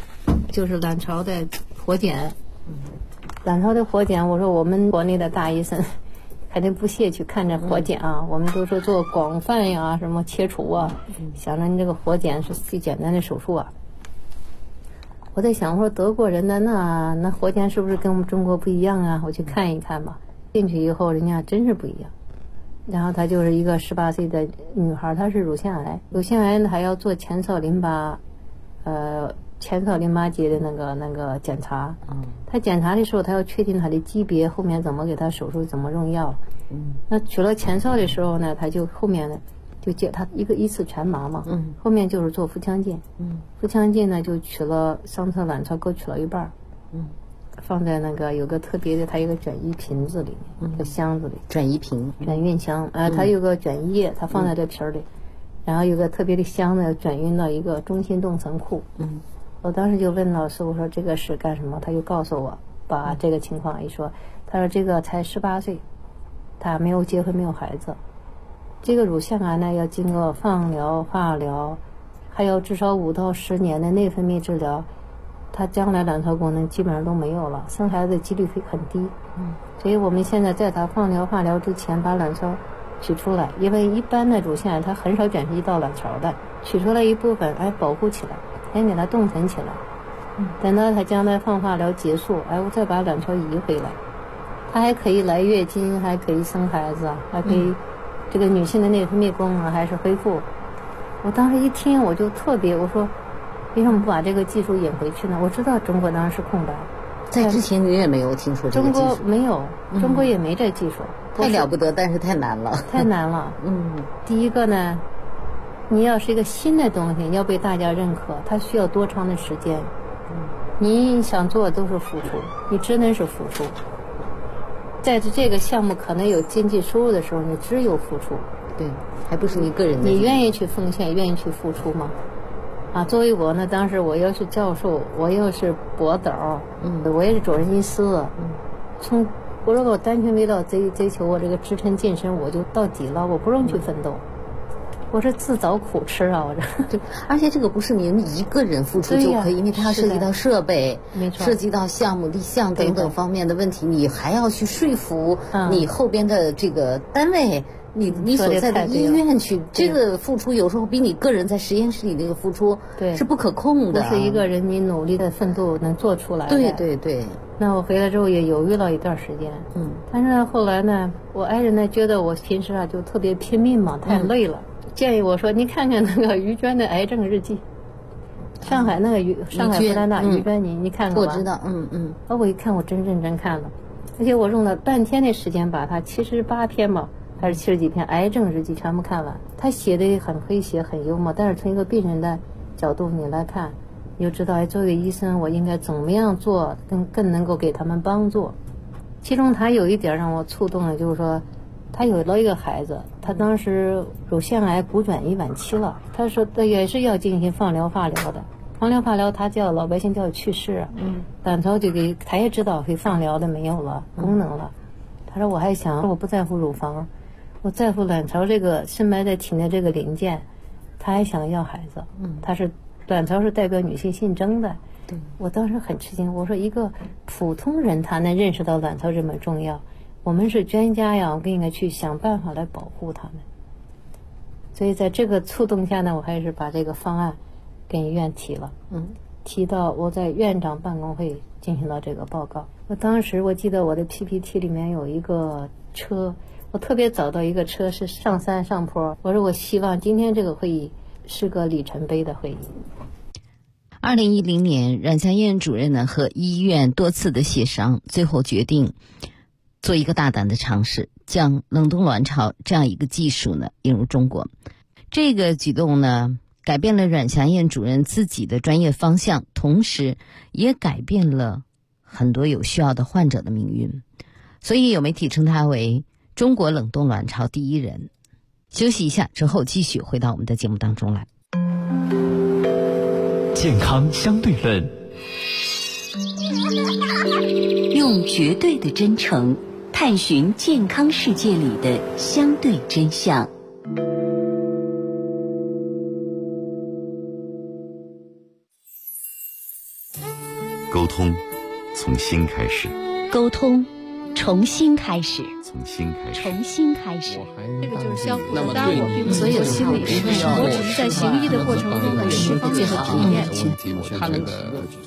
就是卵巢的活检。卵巢的活检，我说我们国内的大医生肯定不屑去看这活检啊，我们都说做广泛呀，什么切除啊，想着你这个活检是最简单的手术啊。我在想，我说德国人的那活检是不是跟我们中国不一样啊？我去看一看吧。进去以后，人家真是不一样。然后她就是一个18岁的女孩，她是乳腺癌，乳腺癌还要做前哨淋巴结的那个检查。他检查的时候，他要确定他的级别，后面怎么给他手术，怎么用药。那取了前哨的时候呢，他就后面呢就接他一次全麻嘛。后面就是做腹腔镜。腹腔镜呢就取了上侧卵巢各取了一半。放在那个有个特别的，它有个卷衣瓶子里面，一个箱子里。 转移瓶， 转运箱。它有个卷衣液，它放在这瓶里。然后有个特别的箱子转运到一个中心冻层库。我当时就问老师，我说这个是干什么？他就告诉我，把这个情况一说，他说这个才18岁，他没有结婚，没有孩子，这个乳腺癌呢要经过放疗、化疗，还有至少5到10年的内分泌治疗，他将来卵巢功能基本上都没有了，生孩子的几率会很低。所以我们现在在他放疗、化疗之前把卵巢取出来，因为一般的乳腺癌它很少转移到卵巢的，取出来一部分，保护起来。先给它冻存起来，等到它将来放化疗结束，我再把卵巢移回来，它还可以来月经，还可以生孩子，还可以这个女性的内分泌功能还是恢复。我当时一听我就特别，我说为什么不把这个技术引回去呢？我知道中国当时是空白， 在之前你也没有听说这个技术。 中国没有，中国也没这技术。 太了不得，但是太难了。 太难了。第一个呢，你要是一个新的东西，要被大家认可，它需要多长的时间？你想做都是付出，你只能是付出。在这个项目可能有经济收入的时候，你只有付出。 对，还不是你个人的。 你愿意去奉献，愿意去付出吗？作为我呢，当时我要是教授，我要是博导，我也是主任医师，我如果单纯为了追求我这个职称晋升，我就到底了，我不用去奋斗。我是自找苦吃啊！我这， 而且这个不是您一个人付出就可以，因为它涉及到设备， 没错， 涉及到项目立项等等方面的问题，你还要去说服你后边的这个单位，你所在的医院去，这个付出有时候比你个人在实验室里那个付出是不可控的， 不是一个人你努力的奋斗能做出来的。 对。 那我回来之后也犹豫了一段时间，但是后来呢，我爱人呢觉得我平时就特别拼命嘛，太累了。建议我说，你看看那个于娟的癌症日记，上海那个上海复旦大于娟，你看过吧？ 我知道， 我一看，我真认真看了，而且我用了半天的时间把他78篇吧，还是70几篇癌症日记全部看完。他写的很诙谐，很幽默，但是从一个病人的角度你来看，你就知道，作为医生我应该怎么样做，更能够给他们帮助。其中他有一点让我触动了，就是说。他有了一个孩子，他当时乳腺癌骨转移晚期了。他说他也是要进行放疗化疗的，放疗化疗他叫老百姓叫去世，卵巢就给他也知道会放疗的没有了功能了。他说我还想我不在乎乳房，我在乎卵巢这个深埋在体内这个零件，他还想要孩子。他是卵巢是代表女性性征的。我当时很吃惊，我说一个普通人他能认识到卵巢这么重要。我们是专家呀，我们应该去想办法来保护他们。所以在这个触动下呢，我还是把这个方案跟医院提了，提到我在院长办公会进行了这个报告。我当时我记得我的 PPT 里面有一个车，我特别找到一个车是上山上坡，我说我希望今天这个会议是个里程碑的会议。 2010年，阮祥燕主任呢和医院多次的协商，最后决定做一个大胆的尝试，将冷冻卵巢这样一个技术呢引入中国。这个举动呢改变了阮祥燕主任自己的专业方向，同时也改变了很多有需要的患者的命运。所以有媒体称他为中国冷冻卵巢第一人。休息一下之后继续回到我们的节目当中来。 健康相对论， 用绝对的真诚探寻健康世界里的相对真相。 沟通从心开始， 沟通重新开始， 从心开始， 重新开始。 这个就是相互的，当然我并不是做心理师，我只是在行医的过程中的释放这个体验。 他那个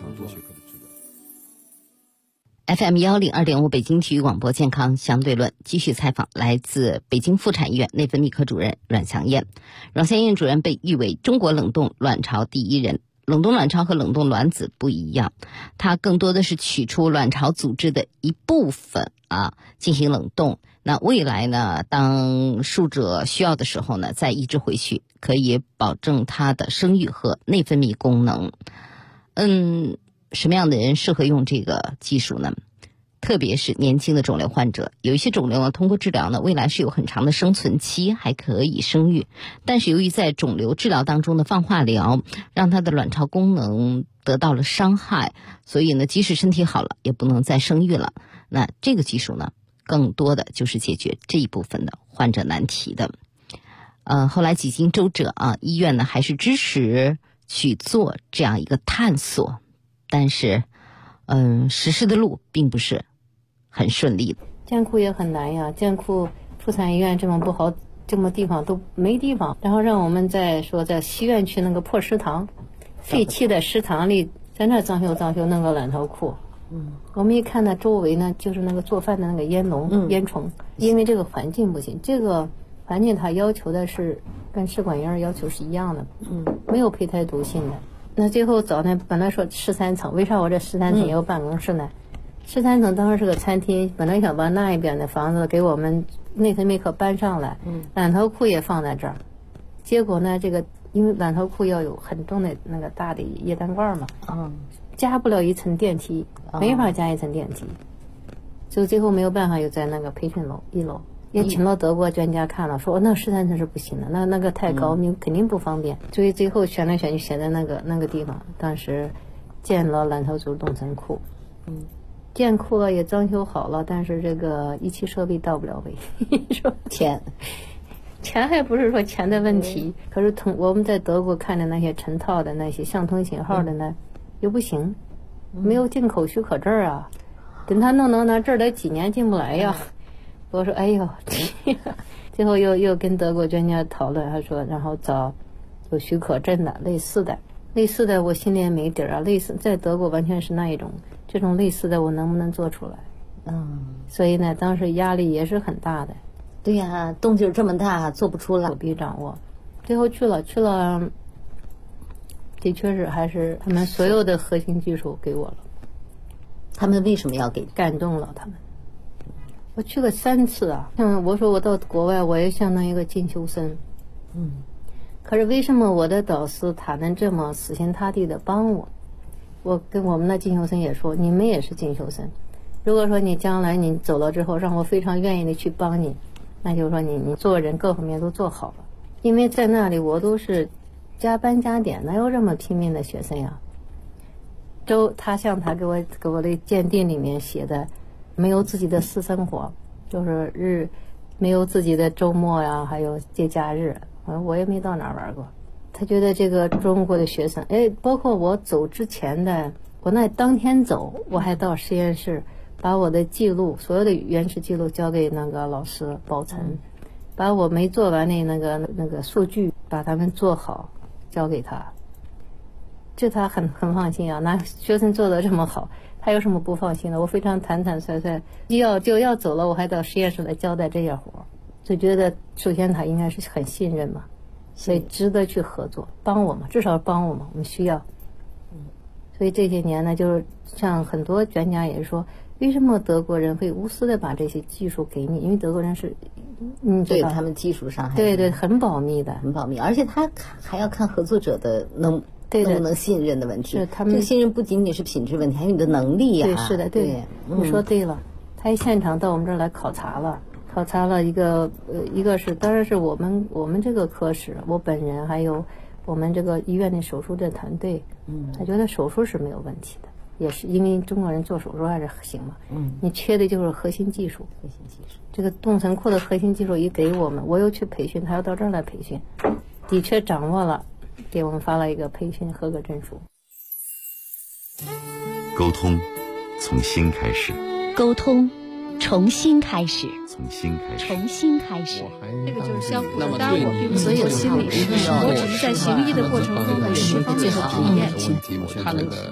FM102.5北京体育广播健康相对论继续采访来自北京妇产医院内分泌科主任阮祥燕。阮祥燕主任被誉为中国冷冻卵巢第一人。冷冻卵巢和冷冻卵子不一样，它更多的是取出卵巢组织的一部分进行冷冻。那未来呢，当术者需要的时候呢，再移植回去，可以保证它的生育和内分泌功能。什么样的人适合用这个技术呢？特别是年轻的肿瘤患者，有一些肿瘤呢，通过治疗呢，未来是有很长的生存期，还可以生育。但是由于在肿瘤治疗当中的放化疗，让它的卵巢功能得到了伤害，所以呢，即使身体好了，也不能再生育了。那这个技术呢，更多的就是解决这一部分的患者难题的。后来几经周折医院呢还是支持去做这样一个探索，但是实施的路并不是很顺利的。 建库也很难呀，建库妇产医院这么不好，这么地方都没地方，然后让我们在西院区那个破食堂，废弃的食堂里，在那装修弄个卵巢库。我们一看呢，周围呢就是那个做饭的那个烟笼、烟囱，因为这个环境不行，这个环境它要求的是跟试管婴儿要求是一样的，没有胚胎毒性的。那最后找呢，本来说13层，为啥我这13层也有办公室呢？13层当时是个餐厅，本来想把那一边的房子给我们内分泌科搬上来，卵巢库也放在这儿。结果呢，这个因为卵巢库要有很重的那个大的液氮罐嘛，加不了一层电梯，没法加一层电梯，所以最后没有办法，又在那个培训楼1楼。也请了德国专家看了，说那13层是不行的，那个太高，你肯定不方便。所以最后选来选去选在那个地方，当时建了卵巢组冻层库，建库了也装修好了，但是这个仪器设备到不了位，说钱还不是说钱的问题，可是我们在德国看的那些成套的那些相同型号的呢，又不行，没有进口许可证啊，等他弄到那这儿得几年进不来呀。我说哎呦，最后又跟德国专家讨论，他说然后找有许可证的类似的我心里也没底儿啊，类似在德国完全是那一种，这种类似的我能不能做出来？所以呢当时压力也是很大的。 对呀，动静这么大做不出来， 手臂掌握。最后去了的确是还是他们所有的核心技术给我了。 他们为什么要给？ 感动了他们。我去了3次啊，我说我到国外我也相当于一个进修生，可是为什么我的导师他能这么死心塌地的帮我？我跟我们的进修生也说，你们也是进修生，如果说你将来你走了之后，让我非常愿意的去帮你，那就是说你做人各方面都做好了，因为在那里我都是加班加点，哪有这么拼命的学生呀？他给我的鉴定里面写的。没有自己的私生活，就是没有自己的周末呀，还有节假日，我也没到哪儿玩过。他觉得这个中国的学生，包括我走之前的，我那当天走，我还到实验室把我的记录，所有的原始记录交给那个老师保存，把我没做完的那个数据把他们做好交给他，这他很放心啊，那学生做得这么好。他有什么不放心的？我非常坦坦率率，就要走了，我还到实验室来交代这些活，就觉得首先他应该是很信任嘛，所以值得去合作，帮我嘛，至少帮我嘛，我们需要。所以这些年呢，就是像很多专家也说，为什么德国人会无私的把这些技术给你？因为德国人是， 对他们技术上还对很保密的， 很保密，而且他还要看合作者的能不能信任的问题。 是他们这个信任不仅仅是品质问题，还有你的能力呀。 对，是的，对，你说对了。他现场到我们这儿来考察了一个是，当然是我们这个科室，我本人还有我们这个医院的手术的团队，他觉得手术是没有问题的，也是因为中国人做手术还是行嘛。你缺的就是核心技术。这个冻层库的核心技术一给我们，我又去培训，他要到这儿来培训，的确掌握了。给我们发了一个培训合格证书。 沟通从心开始， 沟通重新开始， 从心开始， 重新开始。 这个就是相互的，当然我并不是心理师，我只是在行医的过程中的十方面的体验。 他那个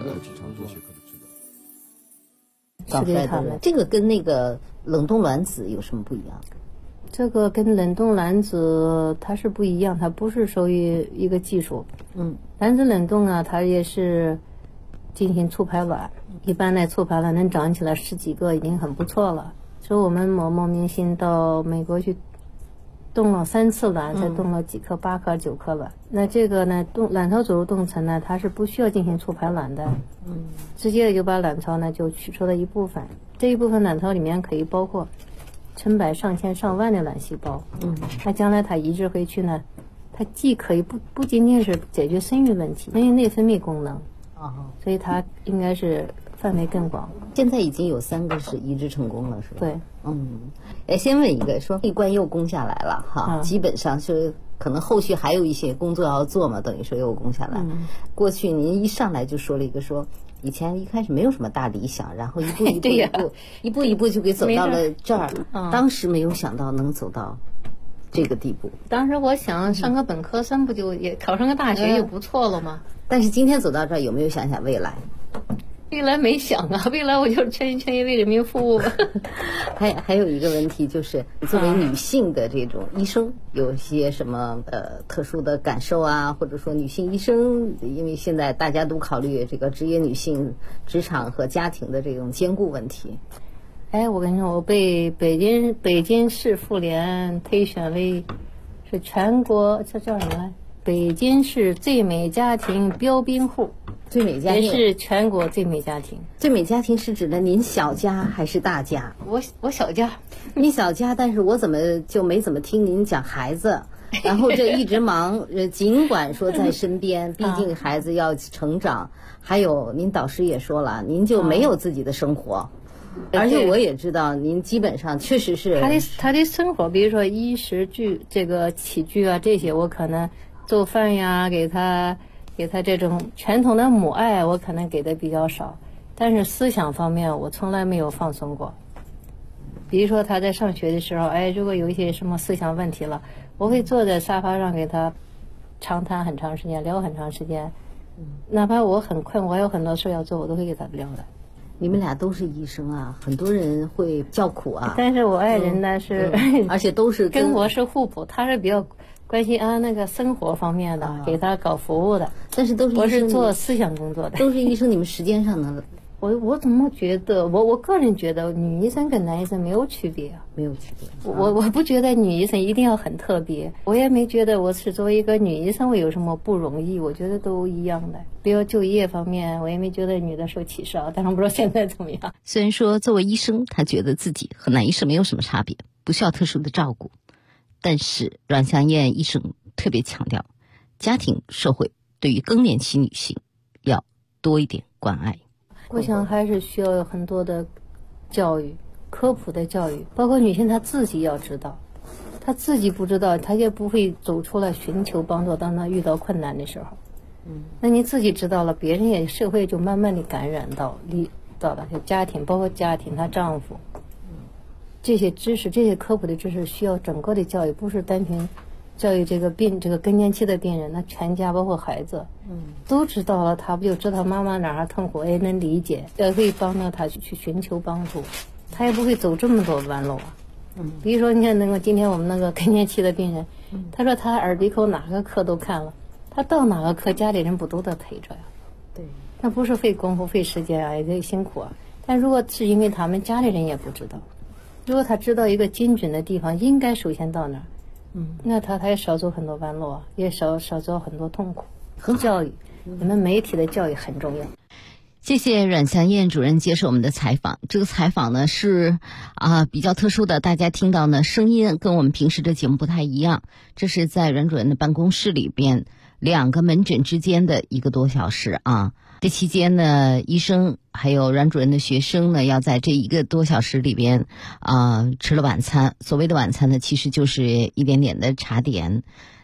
是给他们，这个跟那个冷冻卵子有什么不一样？ 这个跟冷冻卵子它是不一样，它不是属于一个技术。卵子冷冻啊，它也是进行促排卵，一般来促排卵能长起来10几个已经很不错了。所以我们某某明星到美国去冻了3次卵，才冻了几颗，8颗、9颗卵。那这个呢，卵巢走入冻层呢，它是不需要进行促排卵的，直接就把卵巢呢就取出了一部分。这一部分卵巢里面可以包括成百上千上万的卵细胞。那将来它移植回去呢，它既可以不仅仅是解决生育问题，生育内分泌功能，所以它应该是范围更广。 现在已经有3个是移植成功了，是吧？ 对。 先问一个，说一关又攻下来了哈，基本上是可能后续还有一些工作要做嘛，等于说又攻下来。过去您一上来就说了一个说，以前一开始没有什么大理想，然后一步一步就给走到了这儿。当时没有想到能走到这个地步。 当时我想上个本科生不就也考上个大学就不错了吗？ 但是今天走到这儿，有没有想想未来？ 未来没想啊，未来我就全心全意为人民服务。 还有一个问题就是，作为女性的这种医生，有些什么特殊的感受啊，或者说女性医生，因为现在大家都考虑这个职业女性职场和家庭的这种兼顾问题。 我跟你说，我被北京市妇联推选为是全国，这叫什么来？北京市最美家庭标兵户。 最美家庭也是全国最美家庭。 最美家庭是指的您小家还是大家？ 我小家， 你小家，但是我怎么就没怎么听您讲孩子？然后这一直忙，尽管说在身边，毕竟孩子要成长。还有您导师也说了，您就没有自己的生活。而且我也知道，您基本上确实是他的生活，比如说衣食住这个起居啊这些，我可能做饭呀，给他这种传统的母爱，我可能给的比较少，但是思想方面我从来没有放松过。比如说他在上学的时候，如果有一些什么思想问题了，我会坐在沙发上给他长谈很长时间，聊很长时间，哪怕我很困，我有很多事要做，我都会给他聊的。 你们俩都是医生啊，很多人会叫苦啊。 但是我爱人呢是， 而且都是跟我是互补，他是比较关心那个生活方面的，给他搞服务的。 但是都是我是做思想工作的， 都是医生。你们时间上能， 我怎么觉得，我个人觉得女医生跟男医生没有区别啊， 没有区别。 我不觉得女医生一定要很特别，我也没觉得我是作为一个女医生我有什么不容易，我觉得都一样的。比如就业方面，我也没觉得女的受歧视啊，但是不知道现在怎么样。 虽然说作为医生，他觉得自己和男医生没有什么差别，不需要特殊的照顾，但是阮香艳医生特别强调，家庭社会对于更年期女性要多一点关爱。 我想还是需要有很多的教育，科普的教育，包括女性她自己要知道，她自己不知道，她也不会走出来寻求帮助，当她遇到困难的时候。那你自己知道了，别人也社会就慢慢的感染到了，就家庭，包括家庭她丈夫，这些知识，这些科普的知识需要整个的教育，不是单纯教育这个更年期的病人，那全家包括孩子，都知道了，他不就知道妈妈哪儿痛苦，也能理解，也可以帮到他去寻求帮助，他也不会走这么多弯路啊。比如说，你看今天我们那个更年期的病人，他说他耳鼻口哪个科都看了，他到哪个科家里人不都得陪着呀？ 对， 那不是费功夫费时间啊，也得辛苦啊。但如果是因为他们家里人也不知道，如果他知道一个精准的地方，应该首先到哪儿。那他也少走很多弯路啊，也少走很多痛苦。教育，你们媒体的教育很重要。 谢谢阮香艳主任接受我们的采访。这个采访呢是比较特殊的，大家听到呢声音跟我们平时的节目不太一样。这是在阮主任的办公室里边2个门诊之间的1个多小时啊。这期间呢，医生还有阮主任的学生呢，要在这1个多小时里边吃了晚餐。所谓的晚餐呢，其实就是一点点的茶点。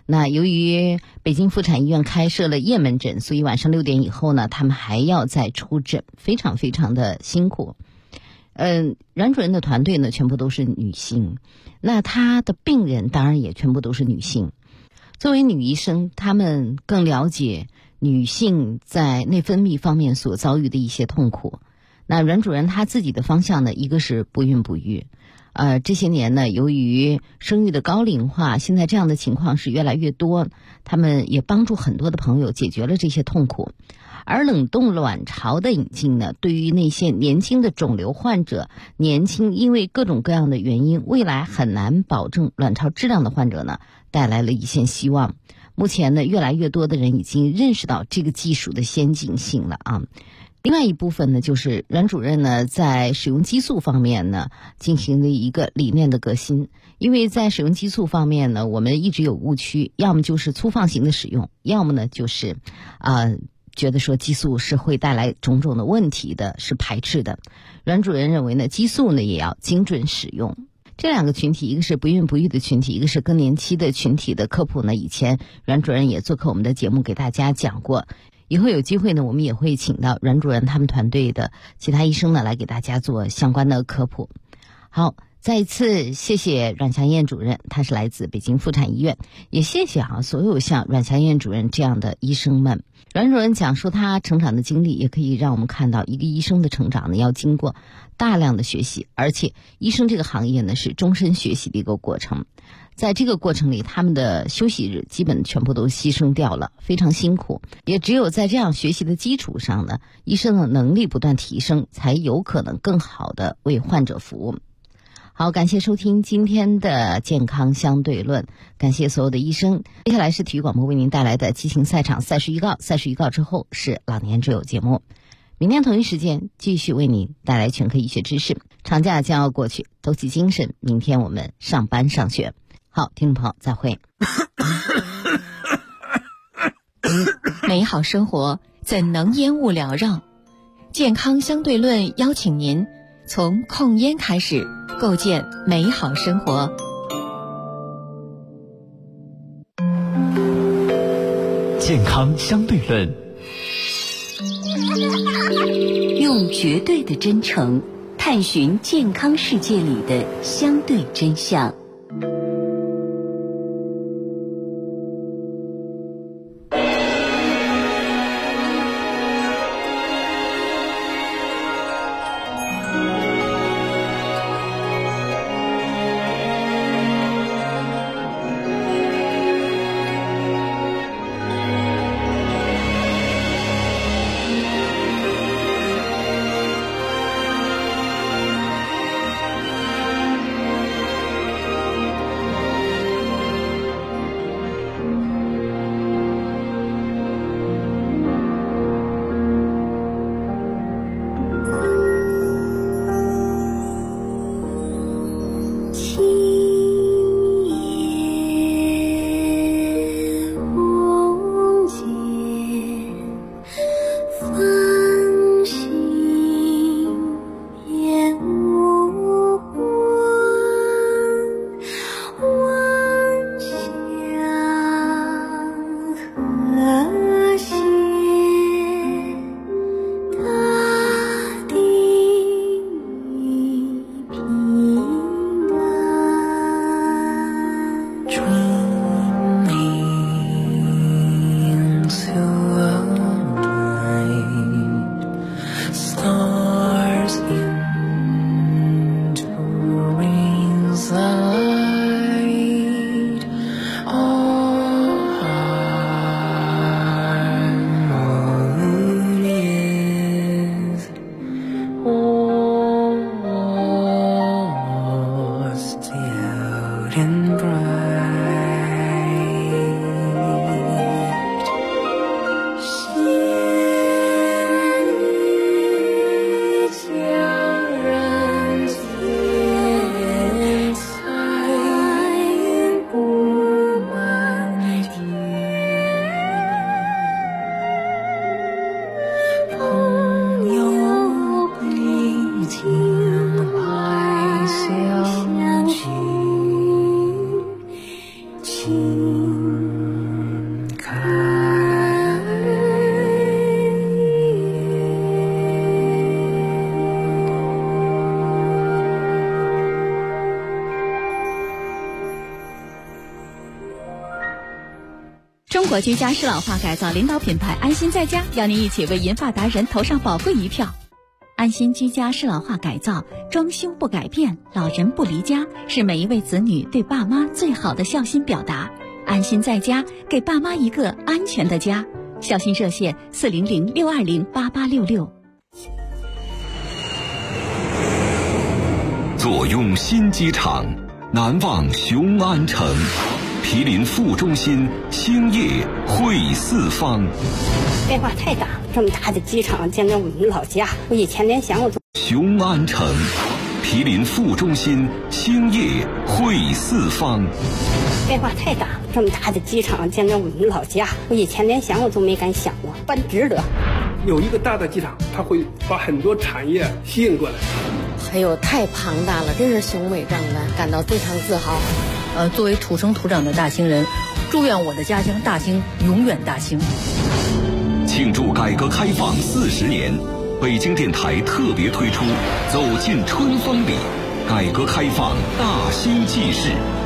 那由于北京妇产医院开设了夜门诊，所以晚上6点以后呢，他们还要再出诊，非常非常的辛苦。阮主任的团队呢，全部都是女性，那他的病人当然也全部都是女性。作为女医生，她们更了解女性在内分泌方面所遭遇的一些痛苦。那阮主任他自己的方向呢，一个是不孕不育。这些年呢，由于生育的高龄化，现在这样的情况是越来越多，他们也帮助很多的朋友解决了这些痛苦。而冷冻卵巢的引进呢，对于那些年轻的肿瘤患者，年轻因为各种各样的原因，未来很难保证卵巢质量的患者呢，带来了一线希望。目前呢，越来越多的人已经认识到这个技术的先进性了啊。另外一部分呢，就是阮主任呢在使用激素方面呢进行了一个理念的革新。因为在使用激素方面呢，我们一直有误区，要么就是粗放型的使用，要么呢就是觉得说激素是会带来种种的问题的，是排斥的。阮主任认为呢，激素呢也要精准使用。这两个群体，一个是不孕不育的群体，一个是更年期的群体的科普呢，以前阮主任也做客我们的节目给大家讲过。以后有机会呢，我们也会请到阮主任他们团队的其他医生呢来给大家做相关的科普。好，再一次谢谢阮祥燕主任，他是来自北京妇产医院，也谢谢所有像阮祥燕主任这样的医生们。阮主任讲述他成长的经历，也可以让我们看到一个医生的成长呢，要经过大量的学习，而且医生这个行业呢是终身学习的一个过程。在这个过程里，他们的休息日基本全部都牺牲掉了，非常辛苦。也只有在这样学习的基础上呢，医生的能力不断提升，才有可能更好的为患者服务。好，感谢收听今天的健康相对论，感谢所有的医生。接下来是体育广播为您带来的激情赛场赛事预告，赛事预告之后是老年之友节目。明天同一时间继续为您带来全科医学知识。长假将要过去，抖起精神，明天我们上班上学。好，听众朋友再会。 美好生活怎能烟雾缭绕？健康相对论邀请您从控烟开始，构建美好生活。 健康相对论， 用绝对的真诚探寻健康世界里的相对真相。 国居家适老化改造领导品牌安心在家，邀您一起为银发达人投上宝贵一票。安心居家适老化改造，装修不改变，老人不离家，是每一位子女对爸妈最好的孝心表达。安心在家，给爸妈一个安全的家。孝心热线400-620-8866。 坐拥新机场，难忘雄安城。毗邻副中心，兴业汇四方。 变化太大，这么大的机场建在我们老家，我以前连想过。 雄安城，毗邻副中心，兴业汇四方。 变化太大，这么大的机场建在我们老家，我以前连想我都没敢想过，办值得。 有一个大的机场，它会把很多产业吸引过来。 还有太庞大了，真是雄伟壮观，感到非常自豪。 作为土生土长的大兴人，祝愿我的家乡大兴永远大兴。 庆祝改革开放40年，北京电台特别推出《走进春风里》，改革开放大兴纪事。